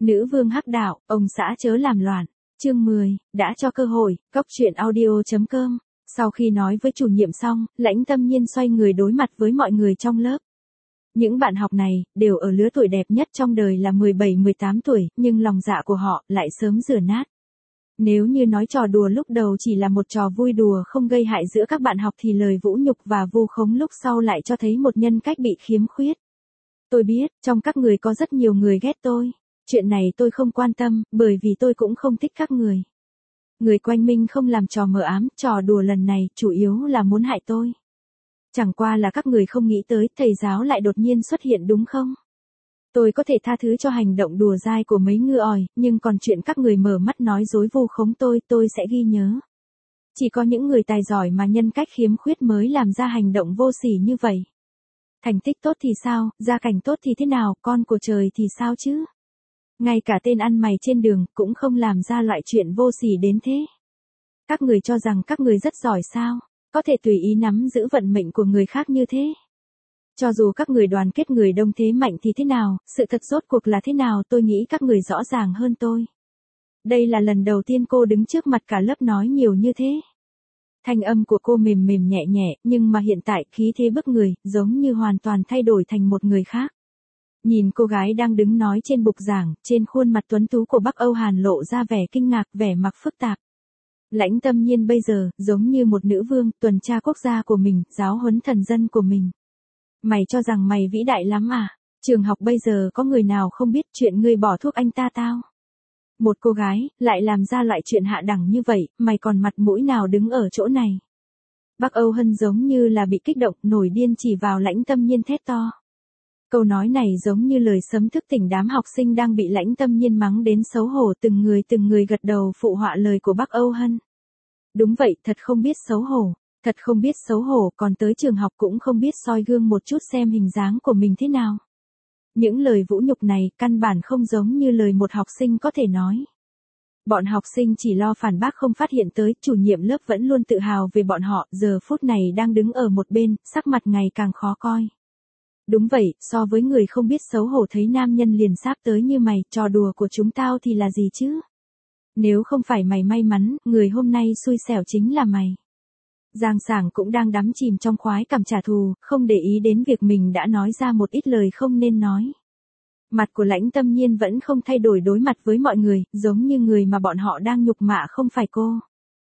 Nữ vương hắc đạo, ông xã chớ làm loạn. Chương 10, đã cho cơ hội, cóc truyện audio.com. Sau khi nói với chủ nhiệm xong, Lãnh Tâm Nhiên xoay người đối mặt với mọi người trong lớp. Những bạn học này, đều ở lứa tuổi đẹp nhất trong đời là 17-18 tuổi, nhưng lòng dạ của họ lại sớm rửa nát. Nếu như nói trò đùa lúc đầu chỉ là một trò vui đùa không gây hại giữa các bạn học thì lời vũ nhục và vu khống lúc sau lại cho thấy một nhân cách bị khiếm khuyết. Tôi biết, trong các người có rất nhiều người ghét tôi. Chuyện này tôi không quan tâm, bởi vì tôi cũng không thích các người. Người quanh mình không làm trò mờ ám, trò đùa lần này chủ yếu là muốn hại tôi. Chẳng qua là các người không nghĩ tới thầy giáo lại đột nhiên xuất hiện đúng không? Tôi có thể tha thứ cho hành động đùa dai của mấy ngư ỏi, nhưng còn chuyện các người mở mắt nói dối vu khống tôi sẽ ghi nhớ. Chỉ có những người tài giỏi mà nhân cách khiếm khuyết mới làm ra hành động vô sỉ như vậy. Thành tích tốt thì sao, gia cảnh tốt thì thế nào, con của trời thì sao chứ? Ngay cả tên ăn mày trên đường cũng không làm ra loại chuyện vô sỉ đến thế. Các người cho rằng các người rất giỏi sao, có thể tùy ý nắm giữ vận mệnh của người khác như thế. Cho dù các người đoàn kết người đông thế mạnh thì thế nào, sự thật rốt cuộc là thế nào tôi nghĩ các người rõ ràng hơn tôi. Đây là lần đầu tiên cô đứng trước mặt cả lớp nói nhiều như thế. Thanh âm của cô mềm mềm nhẹ nhẹ, nhưng mà hiện tại khí thế bức người, giống như hoàn toàn thay đổi thành một người khác. Nhìn cô gái đang đứng nói trên bục giảng, trên khuôn mặt tuấn tú của Bắc Âu Hàn lộ ra vẻ kinh ngạc, vẻ mặt phức tạp. Lãnh Tâm Nhiên bây giờ, giống như một nữ vương, tuần tra quốc gia của mình, giáo huấn thần dân của mình. Mày cho rằng mày vĩ đại lắm à? Trường học bây giờ có người nào không biết chuyện ngươi bỏ thuốc anh ta tao? Một cô gái, lại làm ra loại chuyện hạ đẳng như vậy, mày còn mặt mũi nào đứng ở chỗ này? Bắc Âu Hân giống như là bị kích động, nổi điên chỉ vào Lãnh Tâm Nhiên thét to. Câu nói này giống như lời sấm thức tỉnh đám học sinh đang bị Lãnh Tâm Nhiên mắng đến xấu hổ, từng người gật đầu phụ họa lời của Bắc Âu Hân. Đúng vậy, thật không biết xấu hổ, thật không biết xấu hổ, còn tới trường học cũng không biết soi gương một chút xem hình dáng của mình thế nào. Những lời vũ nhục này căn bản không giống như lời một học sinh có thể nói. Bọn học sinh chỉ lo phản bác không phát hiện tới, chủ nhiệm lớp vẫn luôn tự hào về bọn họ, giờ phút này đang đứng ở một bên, sắc mặt ngày càng khó coi. Đúng vậy, so với người không biết xấu hổ thấy nam nhân liền sáp tới như mày, trò đùa của chúng tao thì là gì chứ? Nếu không phải mày may mắn, người hôm nay xui xẻo chính là mày. Giang Sảng cũng đang đắm chìm trong khoái cảm trả thù, không để ý đến việc mình đã nói ra một ít lời không nên nói. Mặt của Lãnh Tâm Nhiên vẫn không thay đổi đối mặt với mọi người, giống như người mà bọn họ đang nhục mạ không phải cô.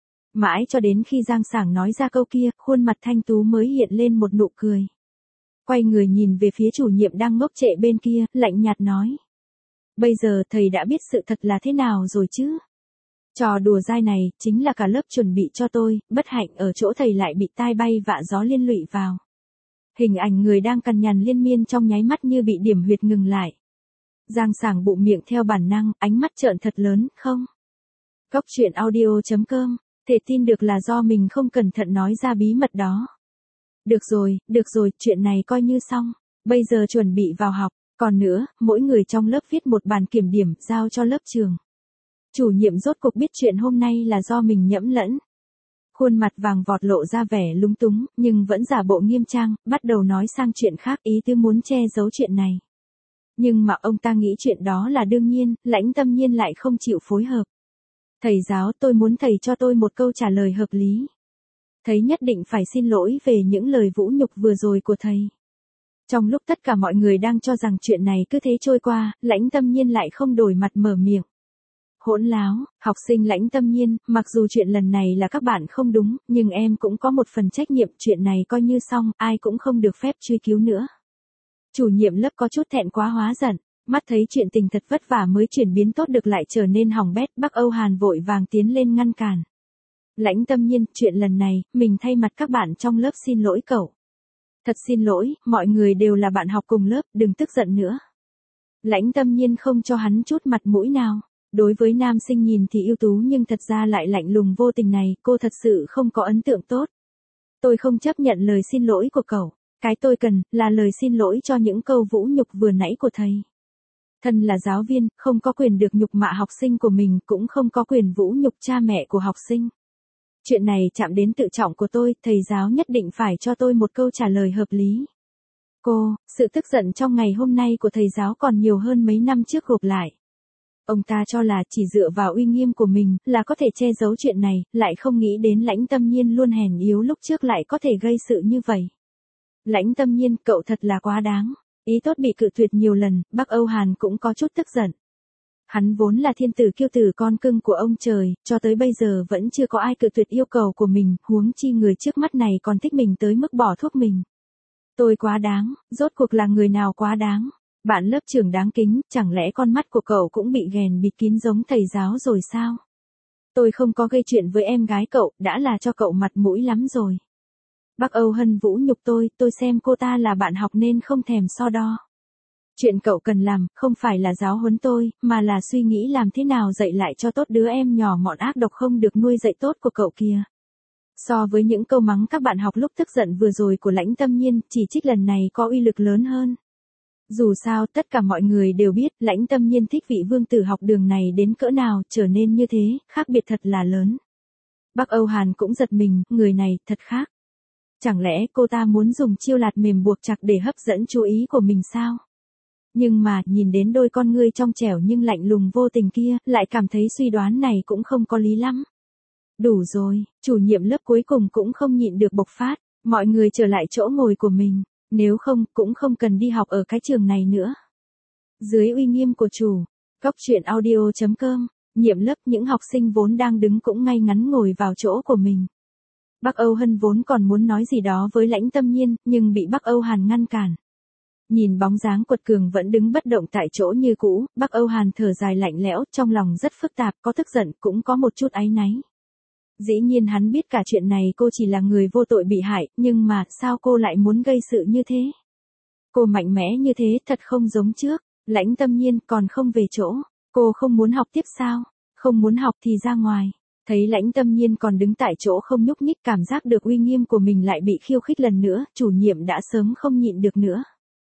Mãi cho đến khi Giang Sảng nói ra câu kia, khuôn mặt thanh tú mới hiện lên một nụ cười. Quay người nhìn về phía chủ nhiệm đang ngốc trệ bên kia, lạnh nhạt nói. Bây giờ thầy đã biết sự thật là thế nào rồi chứ? Trò đùa dai này, chính là cả lớp chuẩn bị cho tôi, bất hạnh ở chỗ thầy lại bị tai bay vạ gió liên lụy vào. Hình ảnh người đang cằn nhằn liên miên trong nháy mắt như bị điểm huyệt ngừng lại. Giang Sảng bụng miệng theo bản năng, ánh mắt trợn thật lớn, không? Cóc truyện audio.com, thể tin được là do mình không cẩn thận nói ra bí mật đó. Được rồi, chuyện này coi như xong. Bây giờ chuẩn bị vào học. Còn nữa, mỗi người trong lớp viết một bản kiểm điểm, giao cho lớp trường. Chủ nhiệm rốt cuộc biết chuyện hôm nay là do mình nhẫm lẫn. Khuôn mặt vàng vọt lộ ra vẻ lúng túng, nhưng vẫn giả bộ nghiêm trang, bắt đầu nói sang chuyện khác, ý tứ muốn che giấu chuyện này. Nhưng mà ông ta nghĩ chuyện đó là đương nhiên, Lãnh Tâm Nhiên lại không chịu phối hợp. Thầy giáo, tôi muốn thầy cho tôi một câu trả lời hợp lý. Thầy nhất định phải xin lỗi về những lời vũ nhục vừa rồi của thầy. Trong lúc tất cả mọi người đang cho rằng chuyện này cứ thế trôi qua, Lãnh Tâm Nhiên lại không đổi mặt mở miệng. Hỗn láo, học sinh Lãnh Tâm Nhiên, mặc dù chuyện lần này là các bạn không đúng, nhưng em cũng có một phần trách nhiệm, chuyện này coi như xong, ai cũng không được phép truy cứu nữa. Chủ nhiệm lớp có chút thẹn quá hóa giận, mắt thấy chuyện tình thật vất vả mới chuyển biến tốt được lại trở nên hỏng bét, Bắc Âu Hàn vội vàng tiến lên ngăn cản. Lãnh Tâm Nhiên, chuyện lần này, mình thay mặt các bạn trong lớp xin lỗi cậu. Thật xin lỗi, mọi người đều là bạn học cùng lớp, đừng tức giận nữa. Lãnh Tâm Nhiên không cho hắn chút mặt mũi nào. Đối với nam sinh nhìn thì ưu tú nhưng thật ra lại lạnh lùng vô tình này, cô thật sự không có ấn tượng tốt. Tôi không chấp nhận lời xin lỗi của cậu. Cái tôi cần, là lời xin lỗi cho những câu vũ nhục vừa nãy của thầy. Thân là giáo viên, không có quyền được nhục mạ học sinh của mình, cũng không có quyền vũ nhục cha mẹ của học sinh. Chuyện này chạm đến tự trọng của tôi, thầy giáo nhất định phải cho tôi một câu trả lời hợp lý. Cô, sự tức giận trong ngày hôm nay của thầy giáo còn nhiều hơn mấy năm trước gộp lại. Ông ta cho là chỉ dựa vào uy nghiêm của mình là có thể che giấu chuyện này, lại không nghĩ đến Lãnh Tâm Nhiên luôn hèn yếu lúc trước lại có thể gây sự như vậy. Lãnh Tâm Nhiên, cậu thật là quá đáng. Ý tốt bị cự tuyệt nhiều lần, Bắc Âu Hàn cũng có chút tức giận. Hắn vốn là thiên tử kiêu tử con cưng của ông trời, cho tới bây giờ vẫn chưa có ai cự tuyệt yêu cầu của mình, huống chi người trước mắt này còn thích mình tới mức bỏ thuốc mình. Tôi quá đáng, rốt cuộc là người nào quá đáng? Bạn lớp trưởng đáng kính, chẳng lẽ con mắt của cậu cũng bị ghèn bịt kín giống thầy giáo rồi sao? Tôi không có gây chuyện với em gái cậu, đã là cho cậu mặt mũi lắm rồi. Bắc Âu Hân vũ nhục tôi xem cô ta là bạn học nên không thèm so đo. Chuyện cậu cần làm, không phải là giáo huấn tôi, mà là suy nghĩ làm thế nào dạy lại cho tốt đứa em nhỏ mọn ác độc không được nuôi dạy tốt của cậu kia. So với những câu mắng các bạn học lúc tức giận vừa rồi của Lãnh Tâm Nhiên, chỉ trích lần này có uy lực lớn hơn. Dù sao, tất cả mọi người đều biết, Lãnh Tâm Nhiên thích vị vương tử học đường này đến cỡ nào, trở nên như thế, khác biệt thật là lớn. Bắc Âu Hàn cũng giật mình, người này, thật khác. Chẳng lẽ cô ta muốn dùng chiêu lạt mềm buộc chặt để hấp dẫn chú ý của mình sao? Nhưng mà, nhìn đến đôi con ngươi trong trẻo nhưng lạnh lùng vô tình kia, lại cảm thấy suy đoán này cũng không có lý lắm. Đủ rồi, chủ nhiệm lớp cuối cùng cũng không nhịn được bộc phát, mọi người trở lại chỗ ngồi của mình, nếu không, cũng không cần đi học ở cái trường này nữa. Dưới uy nghiêm của chủ, goctruyện.audio.com, nhiệm lớp những học sinh vốn đang đứng cũng ngay ngắn ngồi vào chỗ của mình. Bắc Âu Hân vốn còn muốn nói gì đó với Lãnh Tâm Nhiên, nhưng bị Bắc Âu Hàn ngăn cản. Nhìn bóng dáng quật cường vẫn đứng bất động tại chỗ như cũ, Bắc Âu Hàn thở dài lạnh lẽo, trong lòng rất phức tạp, có tức giận, cũng có một chút áy náy. Dĩ nhiên hắn biết cả chuyện này cô chỉ là người vô tội bị hại, nhưng mà sao cô lại muốn gây sự như thế? Cô mạnh mẽ như thế thật không giống trước. Lãnh Tâm Nhiên còn không về chỗ. Cô không muốn học tiếp sao? Không muốn học thì ra ngoài. Thấy Lãnh Tâm Nhiên còn đứng tại chỗ không nhúc nhích, cảm giác được uy nghiêm của mình lại bị khiêu khích lần nữa, chủ nhiệm đã sớm không nhịn được nữa.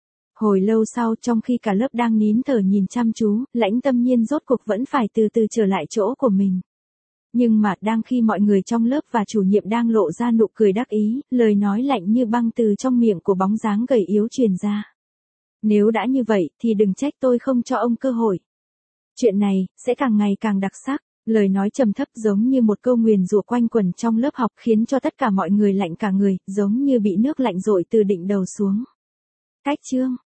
Hồi lâu sau, trong khi cả lớp đang nín thở nhìn chăm chú, Lãnh Tâm Nhiên rốt cuộc vẫn phải từ từ trở lại chỗ của mình. Nhưng mà, đang khi mọi người trong lớp và chủ nhiệm đang lộ ra nụ cười đắc ý, lời nói lạnh như băng từ trong miệng của bóng dáng gầy yếu truyền ra. Nếu đã như vậy, thì đừng trách tôi không cho ông cơ hội. Chuyện này, sẽ càng ngày càng đặc sắc. Lời nói trầm thấp giống như một câu nguyền rủa quanh quẩn trong lớp học, khiến cho tất cả mọi người lạnh cả người, giống như bị nước lạnh dội từ đỉnh đầu xuống. Cách chương